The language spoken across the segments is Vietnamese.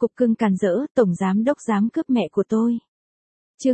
cục cưng càn rỡ, tổng giám đốc dám cướp mẹ của tôi. Chương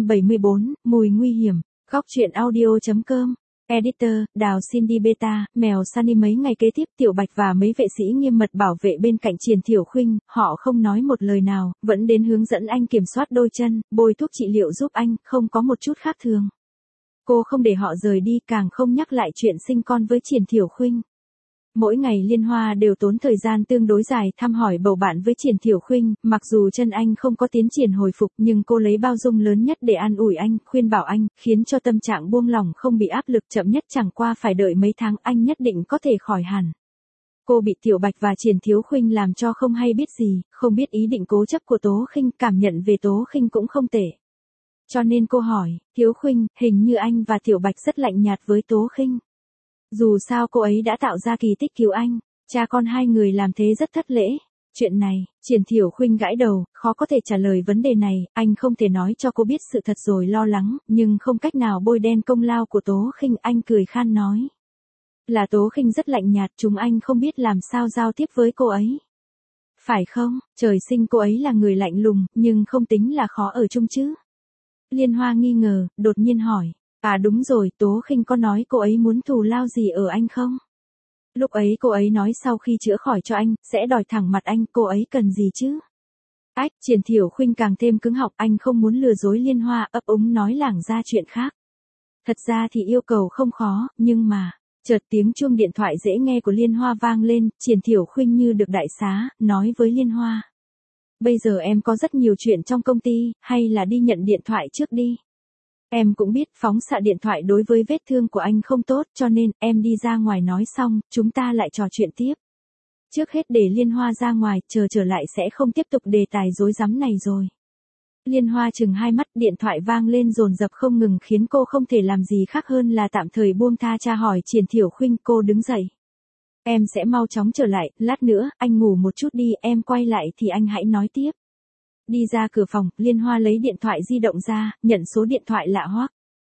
274, mùi nguy hiểm. Góc truyện audio.com. Editor, Đào Cindy Beta, mèo Sunny. Mấy ngày kế tiếp Tiểu Bạch và mấy vệ sĩ nghiêm mật bảo vệ bên cạnh Triển Thiểu Khuynh, họ không nói một lời nào, vẫn đến hướng dẫn anh kiểm soát đôi chân, bôi thuốc trị liệu giúp anh, không có một chút khác thường. Cô không để họ rời đi, càng không nhắc lại chuyện sinh con với Triển Thiểu Khuynh. Mỗi ngày Liên Hoa đều tốn thời gian tương đối dài thăm hỏi bầu bạn với Triển Thiểu Khuynh, mặc dù chân anh không có tiến triển hồi phục nhưng cô lấy bao dung lớn nhất để an ủi anh, khuyên bảo anh, khiến cho tâm trạng buông lỏng không bị áp lực, chậm nhất chẳng qua phải đợi mấy tháng anh nhất định có thể khỏi hẳn. Cô bị Tiểu Bạch và Triển Thiểu Khuynh làm cho không hay biết gì, không biết ý định cố chấp của Tố Khinh, cảm nhận về Tố Khinh cũng không tệ. Cho nên cô hỏi, Thiểu Khuynh, hình như anh và Tiểu Bạch rất lạnh nhạt với Tố Khinh. Dù sao cô ấy đã tạo ra kỳ tích cứu anh, cha con hai người làm thế rất thất lễ. Chuyện này, Triển Thiểu Khuynh gãi đầu, khó có thể trả lời vấn đề này, anh không thể nói cho cô biết sự thật rồi lo lắng, nhưng không cách nào bôi đen công lao của Tố Khinh, anh cười khan nói. Là Tố Khinh rất lạnh nhạt, chúng anh không biết làm sao giao tiếp với cô ấy. Phải không, trời sinh cô ấy là người lạnh lùng, nhưng không tính là khó ở chung chứ. Liên Hoa nghi ngờ, đột nhiên hỏi. À đúng rồi, Tố Khinh có nói cô ấy muốn thù lao gì ở anh không? Lúc ấy cô ấy nói sau khi chữa khỏi cho anh, sẽ đòi thẳng mặt anh, cô ấy cần gì chứ? Ách, Triển Thiểu Khuynh càng thêm cứng họng, anh không muốn lừa dối Liên Hoa, ấp úng nói lảng ra chuyện khác. Thật ra thì yêu cầu không khó, nhưng mà, chợt tiếng chuông điện thoại dễ nghe của Liên Hoa vang lên, Triển Thiểu Khuynh như được đại xá, nói với Liên Hoa. Bây giờ em có rất nhiều chuyện trong công ty, hay là đi nhận điện thoại trước đi. Em cũng biết phóng xạ điện thoại đối với vết thương của anh không tốt, cho nên em đi ra ngoài nói xong, chúng ta lại trò chuyện tiếp. Trước hết để Liên Hoa ra ngoài, chờ trở lại sẽ không tiếp tục đề tài rối rắm này rồi. Liên Hoa chừng hai mắt, điện thoại vang lên dồn dập không ngừng khiến cô không thể làm gì khác hơn là tạm thời buông tha tra hỏi Triển Thiểu Khuynh. Cô đứng dậy. Em sẽ mau chóng trở lại, lát nữa, anh ngủ một chút đi, em quay lại thì anh hãy nói tiếp. Đi ra cửa phòng, Liên Hoa lấy điện thoại di động ra, nhận số điện thoại lạ hoắc.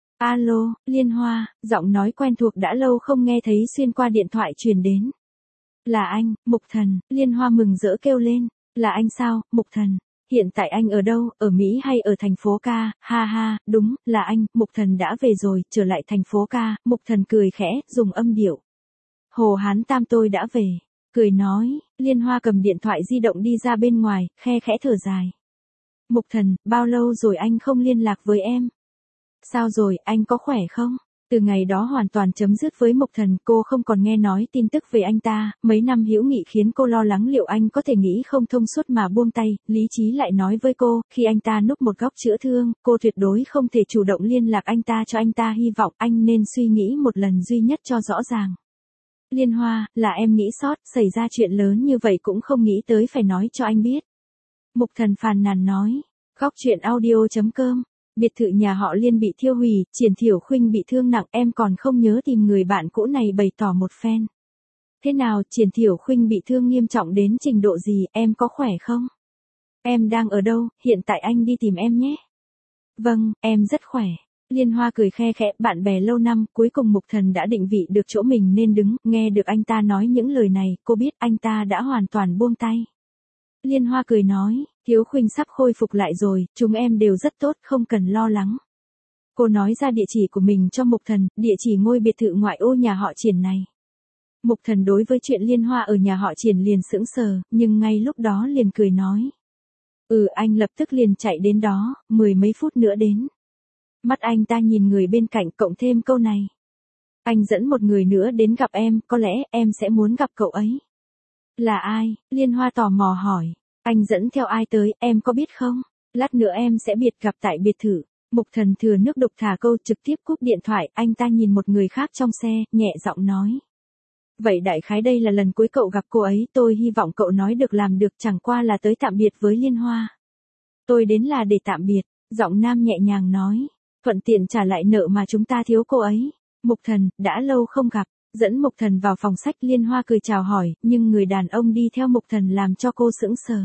Alo, Liên Hoa, giọng nói quen thuộc đã lâu không nghe thấy xuyên qua điện thoại truyền đến. Là anh, Mục Thần, Liên Hoa mừng rỡ kêu lên. Là anh sao, Mục Thần? Hiện tại anh ở đâu, ở Mỹ hay ở thành phố ca? Ha ha, đúng, là anh, Mục Thần đã về rồi, trở lại thành phố ca. Mục Thần cười khẽ, dùng âm điệu. Hồ Hán Tam tôi đã về. Cười nói, Liên Hoa cầm điện thoại di động đi ra bên ngoài, khe khẽ thở dài. Mục Thần, bao lâu rồi anh không liên lạc với em? Sao rồi, anh có khỏe không? Từ ngày đó hoàn toàn chấm dứt với Mục Thần, cô không còn nghe nói tin tức về anh ta, mấy năm hữu nghị khiến cô lo lắng liệu anh có thể nghĩ không thông suốt mà buông tay, lý trí lại nói với cô, khi anh ta núp một góc chữa thương, cô tuyệt đối không thể chủ động liên lạc anh ta cho anh ta hy vọng, anh nên suy nghĩ một lần duy nhất cho rõ ràng. Liên Hoa, là em nghĩ sót, xảy ra chuyện lớn như vậy cũng không nghĩ tới phải nói cho anh biết. Mục Thần phàn nàn nói. Góc truyện audio.com. Biệt thự nhà họ Liên bị thiêu hủy, Triển Thiểu Khuynh bị thương nặng, em còn không nhớ tìm người bạn cũ này bày tỏ một phen. Thế nào, Triển Thiểu Khuynh bị thương nghiêm trọng đến trình độ gì, em có khỏe không? Em đang ở đâu, hiện tại anh đi tìm em nhé. Vâng, em rất khỏe. Liên Hoa cười khe khẽ, bạn bè lâu năm, cuối cùng Mục Thần đã định vị được chỗ mình nên đứng, nghe được anh ta nói những lời này, cô biết anh ta đã hoàn toàn buông tay. Liên Hoa cười nói, Thiểu Khuynh sắp khôi phục lại rồi, chúng em đều rất tốt, không cần lo lắng. Cô nói ra địa chỉ của mình cho Mục Thần, địa chỉ ngôi biệt thự ngoại ô nhà họ Triển này. Mục Thần đối với chuyện Liên Hoa ở nhà họ Triển liền sững sờ, nhưng ngay lúc đó liền cười nói. Anh lập tức liền chạy đến đó, 10 mấy phút nữa đến. Mắt anh ta nhìn người bên cạnh cộng thêm câu này. Anh dẫn một người nữa đến gặp em, có lẽ em sẽ muốn gặp cậu ấy. Là ai? Liên Hoa tò mò hỏi. Anh dẫn theo ai tới, em có biết không? Lát nữa em sẽ gặp tại biệt thự. Mục Thần thừa nước đục thả câu trực tiếp cúp điện thoại, anh ta nhìn một người khác trong xe, nhẹ giọng nói. Vậy đại khái đây là lần cuối cậu gặp cô ấy, tôi hy vọng cậu nói được làm được, chẳng qua là tới tạm biệt với Liên Hoa. Tôi đến là để tạm biệt, giọng nam nhẹ nhàng nói. Thuận tiện trả lại nợ mà chúng ta thiếu cô ấy. Mục Thần, đã lâu không gặp. Dẫn Mục Thần vào phòng sách, Liên Hoa cười chào hỏi, nhưng người đàn ông đi theo Mục Thần làm cho cô sững sờ.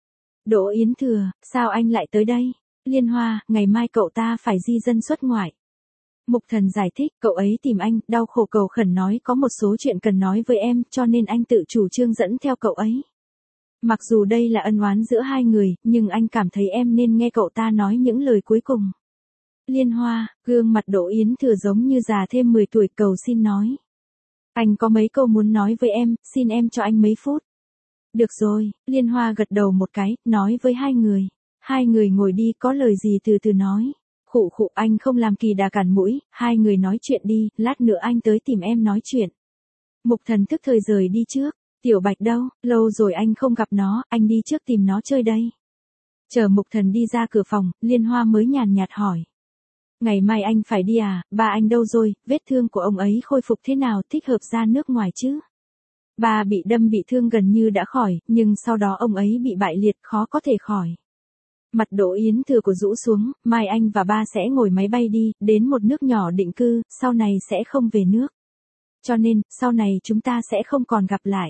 Đỗ Yến Thừa, sao anh lại tới đây? Liên Hoa, ngày mai cậu ta phải di dân xuất ngoại. Mục Thần giải thích, cậu ấy tìm anh, đau khổ cầu khẩn nói có một số chuyện cần nói với em, cho nên anh tự chủ trương dẫn theo cậu ấy. Mặc dù đây là ân oán giữa hai người, nhưng anh cảm thấy em nên nghe cậu ta nói những lời cuối cùng. Liên Hoa, gương mặt Đỗ Yến Thừa giống như già thêm 10 tuổi, cầu xin nói. Anh có mấy câu muốn nói với em, xin em cho anh mấy phút. Được rồi, Liên Hoa gật đầu một cái, nói với hai người. Hai người ngồi đi, có lời gì từ từ nói. Khụ khụ, anh không làm kỳ đà cản mũi, hai người nói chuyện đi, lát nữa anh tới tìm em nói chuyện. Mục Thần tức thời rời đi trước. Tiểu Bạch đâu, lâu rồi anh không gặp nó, anh đi trước tìm nó chơi đây. Chờ Mục Thần đi ra cửa phòng, Liên Hoa mới nhàn nhạt hỏi. Ngày mai anh phải đi à, ba anh đâu rồi, vết thương của ông ấy khôi phục thế nào, thích hợp ra nước ngoài chứ? Ba bị đâm bị thương gần như đã khỏi, nhưng sau đó ông ấy bị bại liệt, khó có thể khỏi. Mặt Đỗ Yến Thừa của rũ xuống, mai anh và ba sẽ ngồi máy bay đi, đến một nước nhỏ định cư, sau này sẽ không về nước. Cho nên, sau này chúng ta sẽ không còn gặp lại.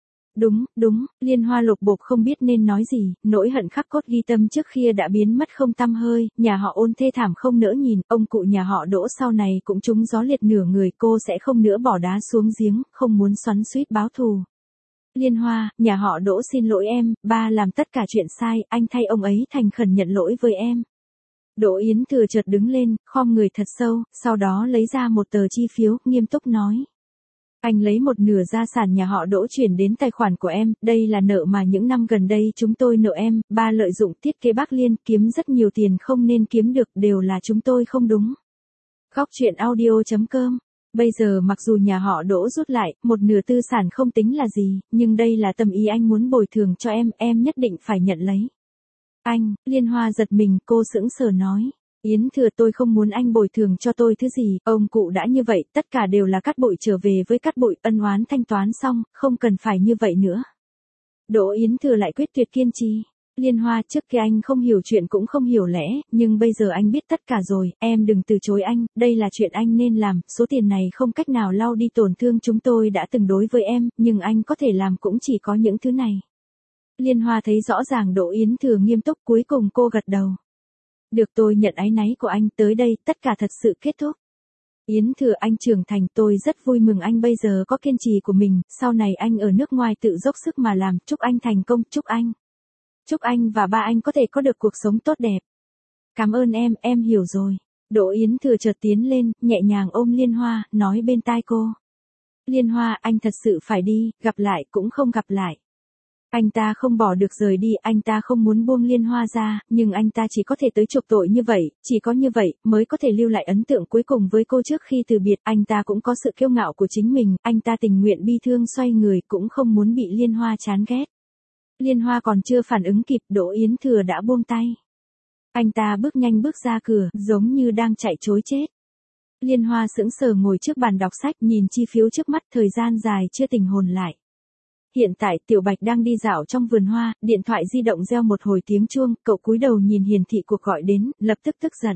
Đúng, Liên Hoa lục bục không biết nên nói gì, nỗi hận khắc cốt ghi tâm trước kia đã biến mất không tăm hơi, nhà họ Ôn thê thảm không nỡ nhìn, ông cụ nhà họ Đỗ sau này cũng trúng gió liệt nửa người, cô sẽ không nữa bỏ đá xuống giếng, không muốn xoắn xuýt báo thù. Liên Hoa, nhà họ Đỗ xin lỗi em, ba làm tất cả chuyện sai, anh thay ông ấy thành khẩn nhận lỗi với em. Đỗ Yến Thừa chợt đứng lên, khom người thật sâu, sau đó lấy ra một tờ chi phiếu, nghiêm túc nói. Anh lấy một nửa gia sản nhà họ Đỗ chuyển đến tài khoản của em, đây là nợ mà những năm gần đây chúng tôi nợ em, ba lợi dụng thiết kế Bắc Liên kiếm rất nhiều tiền không nên kiếm được, đều là chúng tôi không đúng. Góc truyện audio.com. Bây giờ mặc dù nhà họ Đỗ rút lại, một nửa tư sản không tính là gì, nhưng đây là tâm ý anh muốn bồi thường cho em nhất định phải nhận lấy. Anh, Liên Hoa giật mình, cô sững sờ nói. Yến Thừa, tôi không muốn anh bồi thường cho tôi thứ gì, ông cụ đã như vậy, tất cả đều là cát bụi, trở về với cát bụi, ân oán thanh toán xong, không cần phải như vậy nữa. Đỗ Yến Thừa lại quyết tuyệt kiên trì. Liên Hoa, trước kia anh không hiểu chuyện cũng không hiểu lẽ, nhưng bây giờ anh biết tất cả rồi, em đừng từ chối anh, đây là chuyện anh nên làm, số tiền này không cách nào lau đi tổn thương chúng tôi đã từng đối với em, nhưng anh có thể làm cũng chỉ có những thứ này. Liên Hoa thấy rõ ràng Đỗ Yến Thừa nghiêm túc, cuối cùng cô gật đầu. Được, tôi nhận áy náy của anh, tới đây, tất cả thật sự kết thúc. Yến Thừa, anh trưởng thành, tôi rất vui mừng anh bây giờ có kiên trì của mình, sau này anh ở nước ngoài tự dốc sức mà làm, chúc anh thành công, chúc anh và ba anh có thể có được cuộc sống tốt đẹp. Cảm ơn em hiểu rồi. Đỗ Yến Thừa chợt tiến lên, nhẹ nhàng ôm Liên Hoa, nói bên tai cô. Liên Hoa, anh thật sự phải đi, gặp lại cũng không gặp lại. Anh ta không bỏ được rời đi, anh ta không muốn buông Liên Hoa ra, nhưng anh ta chỉ có thể tới chuộc tội như vậy, chỉ có như vậy, mới có thể lưu lại ấn tượng cuối cùng với cô trước khi từ biệt. Anh ta cũng có sự kiêu ngạo của chính mình, anh ta tình nguyện bi thương xoay người, cũng không muốn bị Liên Hoa chán ghét. Liên Hoa còn chưa phản ứng kịp, Đỗ Yến Thừa đã buông tay. Anh ta bước nhanh bước ra cửa, giống như đang chạy trối chết. Liên Hoa sững sờ ngồi trước bàn đọc sách, nhìn chi phiếu trước mắt, thời gian dài chưa tỉnh hồn lại. Hiện tại Tiểu Bạch đang đi dạo trong vườn hoa, điện thoại di động reo một hồi tiếng chuông, cậu cúi đầu nhìn hiển thị cuộc gọi đến, lập tức tức giận.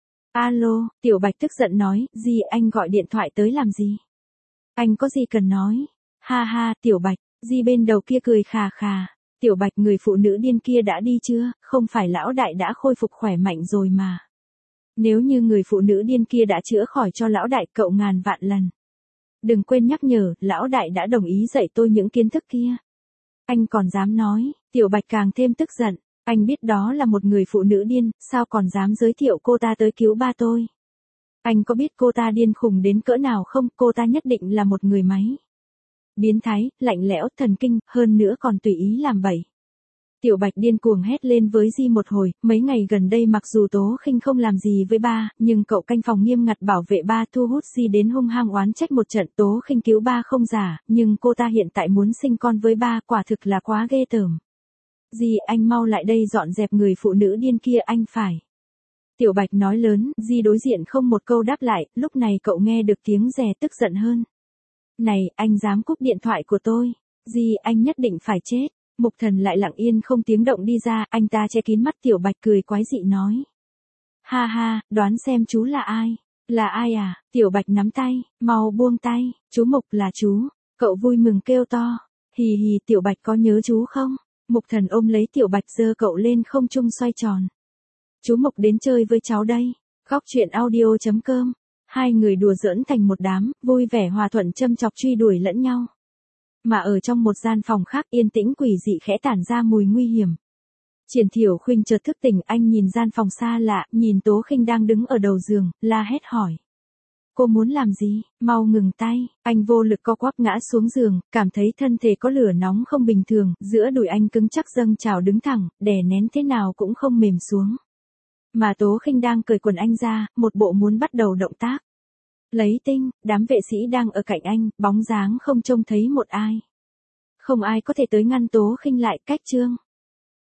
Alo, Tiểu Bạch tức giận nói, gì anh gọi điện thoại tới làm gì? Anh có gì cần nói? Ha ha, Tiểu Bạch, Di bên đầu kia cười khà khà. Tiểu Bạch, người phụ nữ điên kia đã đi chưa, không phải lão đại đã khôi phục khỏe mạnh rồi mà. Nếu như người phụ nữ điên kia đã chữa khỏi cho lão đại, cậu ngàn vạn lần. Đừng quên nhắc nhở, lão đại đã đồng ý dạy tôi những kiến thức kia. Anh còn dám nói, Tiểu Bạch càng thêm tức giận. Anh biết đó là một người phụ nữ điên, sao còn dám giới thiệu cô ta tới cứu ba tôi. Anh có biết cô ta điên khùng đến cỡ nào không, cô ta nhất định là một người máy. Biến thái, lạnh lẽo, thần kinh, hơn nữa còn tùy ý làm bậy. Tiểu Bạch điên cuồng hét lên với Di một hồi, mấy ngày gần đây mặc dù Tố Khinh không làm gì với ba, nhưng cậu canh phòng nghiêm ngặt bảo vệ ba, thu hút Di đến hung hăng oán trách một trận. Tố Khinh cứu ba không giả, nhưng cô ta hiện tại muốn sinh con với ba, quả thực là quá ghê tởm. Di, anh mau lại đây dọn dẹp người phụ nữ điên kia, anh phải. Tiểu Bạch nói lớn, Di đối diện không một câu đáp lại, lúc này cậu nghe được tiếng rè tức giận hơn. Này, anh dám cúp điện thoại của tôi. Di, anh nhất định phải chết. Mục Thần lại lặng yên không tiếng động đi ra, anh ta che kín mắt. Tiểu Bạch cười quái dị nói. Ha ha, đoán xem chú là ai? Là ai à? Tiểu Bạch nắm tay, mau buông tay, chú Mục là chú. Cậu vui mừng kêu to. Hì hì, Tiểu Bạch có nhớ chú không? Mục Thần ôm lấy Tiểu Bạch giơ cậu lên không trung xoay tròn. Chú Mục đến chơi với cháu đây. Góc truyện audio.com. Hai người đùa giỡn thành một đám, vui vẻ hòa thuận châm chọc truy đuổi lẫn nhau. Mà ở trong một gian phòng khác yên tĩnh quỷ dị khẽ tản ra mùi nguy hiểm. Triển Thiểu Khuynh chợt thức tỉnh, anh nhìn gian phòng xa lạ, nhìn Tố Khinh đang đứng ở đầu giường, la hét hỏi. Cô muốn làm gì, mau ngừng tay, anh vô lực co quắp ngã xuống giường, cảm thấy thân thể có lửa nóng không bình thường, giữa đùi anh cứng chắc dâng trào đứng thẳng, đè nén thế nào cũng không mềm xuống. Mà Tố Khinh đang cởi quần anh ra, một bộ muốn bắt đầu động tác. Lấy tinh, đám vệ sĩ đang ở cạnh anh, bóng dáng không trông thấy một ai. Không ai có thể tới ngăn Tố Khinh lại, cách Trương.